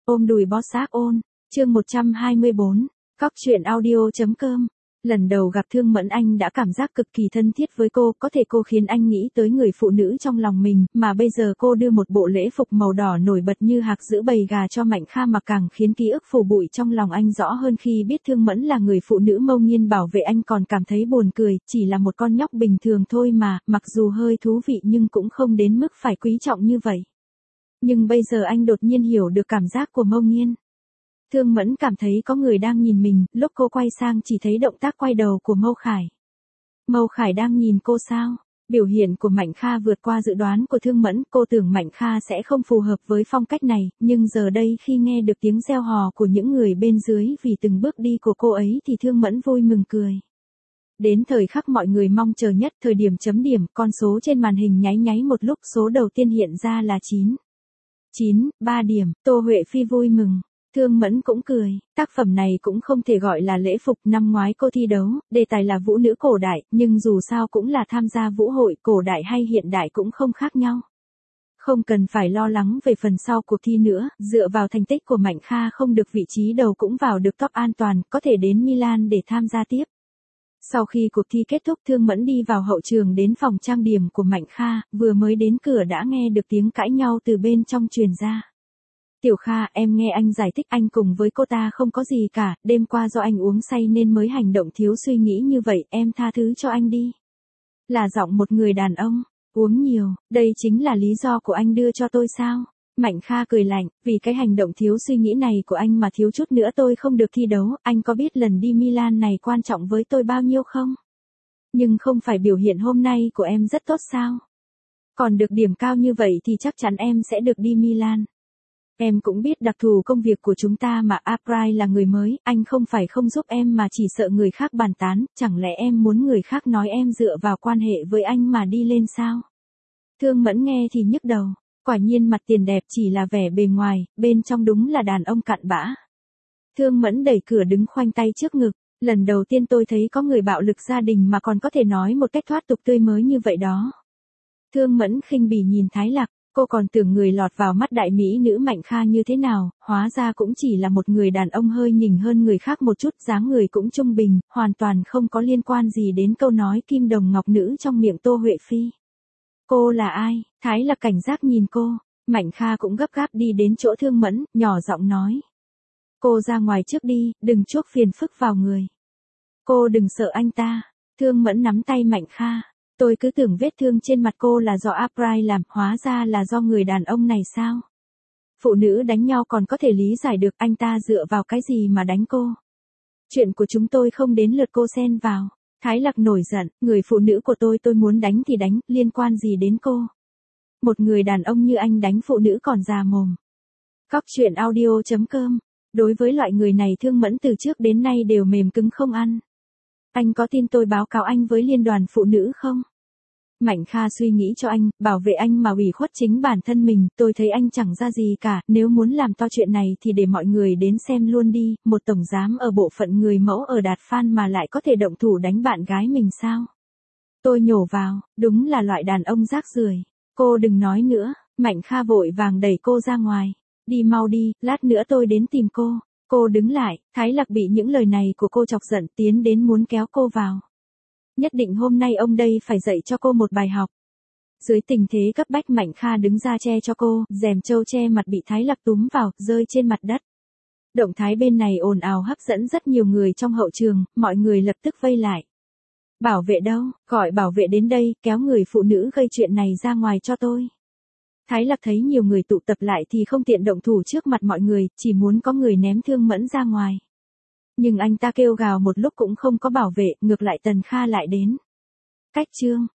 Ôm đùi bó xác ôn, chương 124, Cóc truyện audio.com. Lần đầu gặp Thương Mẫn anh đã cảm giác cực kỳ thân thiết với cô, có thể cô khiến anh nghĩ tới người phụ nữ trong lòng mình, mà bây giờ cô đưa một bộ lễ phục màu đỏ nổi bật như hạc giữa bầy gà cho Mạnh Kha mặc càng khiến ký ức phủ bụi trong lòng anh rõ hơn khi biết Thương Mẫn là người phụ nữ Mâu Nghiên bảo vệ anh còn cảm thấy buồn cười, chỉ là một con nhóc bình thường thôi mà, mặc dù hơi thú vị nhưng cũng không đến mức phải quý trọng như vậy. Nhưng bây giờ anh đột nhiên hiểu được cảm giác của Mâu Nghiên. Thương Mẫn cảm thấy có người đang nhìn mình, lúc cô quay sang chỉ thấy động tác quay đầu của Mâu Khải. Mâu Khải đang nhìn cô sao? Biểu hiện của Mạnh Kha vượt qua dự đoán của Thương Mẫn, cô tưởng Mạnh Kha sẽ không phù hợp với phong cách này, nhưng giờ đây khi nghe được tiếng reo hò của những người bên dưới vì từng bước đi của cô ấy thì Thương Mẫn vui mừng cười. Đến thời khắc mọi người mong chờ nhất, thời điểm chấm điểm, con số trên màn hình nháy nháy một lúc, số đầu tiên hiện ra là 3 điểm, Tô Huệ Phi vui mừng. Thương Mẫn cũng cười, tác phẩm này cũng không thể gọi là lễ phục, năm ngoái cô thi đấu, đề tài là vũ nữ cổ đại, nhưng dù sao cũng là tham gia vũ hội, cổ đại hay hiện đại cũng không khác nhau. Không cần phải lo lắng về phần sau cuộc thi nữa, dựa vào thành tích của Mạnh Kha không được vị trí đầu cũng vào được top an toàn, có thể đến Milan để tham gia tiếp. Sau khi cuộc thi kết thúc, Thương Mẫn đi vào hậu trường đến phòng trang điểm của Mạnh Kha, vừa mới đến cửa đã nghe được tiếng cãi nhau từ bên trong truyền ra. Tiểu Kha, em nghe anh giải thích, anh cùng với cô ta không có gì cả, đêm qua do anh uống say nên mới hành động thiếu suy nghĩ như vậy, em tha thứ cho anh đi. Là giọng một người đàn ông, uống nhiều, đây chính là lý do của anh đưa cho tôi sao? Mạnh Kha cười lạnh, vì cái hành động thiếu suy nghĩ này của anh mà thiếu chút nữa tôi không được thi đấu, anh có biết lần đi Milan này quan trọng với tôi bao nhiêu không? Nhưng không phải biểu hiện hôm nay của em rất tốt sao? Còn được điểm cao như vậy thì chắc chắn em sẽ được đi Milan. Em cũng biết đặc thù công việc của chúng ta mà April là người mới, anh không phải không giúp em mà chỉ sợ người khác bàn tán, chẳng lẽ em muốn người khác nói em dựa vào quan hệ với anh mà đi lên sao? Thương Mẫn nghe thì nhức đầu, quả nhiên mặt tiền đẹp chỉ là vẻ bề ngoài, bên trong đúng là đàn ông cặn bã. Thương Mẫn đẩy cửa đứng khoanh tay trước ngực, lần đầu tiên tôi thấy có người bạo lực gia đình mà còn có thể nói một cách thoát tục tươi mới như vậy đó. Thương Mẫn khinh bỉ nhìn Thái Lạc. Cô còn tưởng người lọt vào mắt đại mỹ nữ Mạnh Kha như thế nào, hóa ra cũng chỉ là một người đàn ông hơi nhỉnh hơn người khác một chút, dáng người cũng trung bình, hoàn toàn không có liên quan gì đến câu nói kim đồng ngọc nữ trong miệng Tô Huệ Phi. Cô là ai? Thái Lạc cảnh giác nhìn cô, Mạnh Kha cũng gấp gáp đi đến chỗ Thương Mẫn, nhỏ giọng nói. Cô ra ngoài trước đi, đừng chuốc phiền phức vào người. Cô đừng sợ anh ta. Thương Mẫn nắm tay Mạnh Kha. Tôi cứ tưởng vết thương trên mặt cô là do April làm, hóa ra là do người đàn ông này sao? Phụ nữ đánh nhau còn có thể lý giải được, anh ta dựa vào cái gì mà đánh cô? Chuyện của chúng tôi không đến lượt cô xen vào. Thái Lạc nổi giận, người phụ nữ của tôi muốn đánh thì đánh, liên quan gì đến cô? Một người đàn ông như anh đánh phụ nữ còn già mồm. Cóc truyện audio.com. Đối với loại người này Thương Mẫn từ trước đến nay đều mềm cứng không ăn. Anh có tin tôi báo cáo anh với liên đoàn phụ nữ không? Mạnh Kha suy nghĩ cho anh, bảo vệ anh mà ủy khuất chính bản thân mình, tôi thấy anh chẳng ra gì cả, nếu muốn làm to chuyện này thì để mọi người đến xem luôn đi, một tổng giám ở bộ phận người mẫu ở Đạt Phan mà lại có thể động thủ đánh bạn gái mình sao? Tôi nhổ vào, đúng là loại đàn ông rác rưởi. Cô đừng nói nữa, Mạnh Kha vội vàng đẩy cô ra ngoài. Đi mau đi, lát nữa tôi đến tìm cô. Cô đứng lại, Thái Lạc bị những lời này của cô chọc giận tiến đến muốn kéo cô vào. Nhất định hôm nay ông đây phải dạy cho cô một bài học. Dưới tình thế cấp bách Mạnh Kha đứng ra che cho cô, rèm trâu che mặt bị Thái Lạc túm vào, rơi trên mặt đất. Động thái bên này ồn ào hấp dẫn rất nhiều người trong hậu trường, mọi người lập tức vây lại. Bảo vệ đâu, gọi bảo vệ đến đây, kéo người phụ nữ gây chuyện này ra ngoài cho tôi. Thái Lạc thấy nhiều người tụ tập lại thì không tiện động thủ trước mặt mọi người, chỉ muốn có người ném Thương Mẫn ra ngoài. Nhưng anh ta kêu gào một lúc cũng không có bảo vệ, ngược lại Tần Kha lại đến. Cách chương.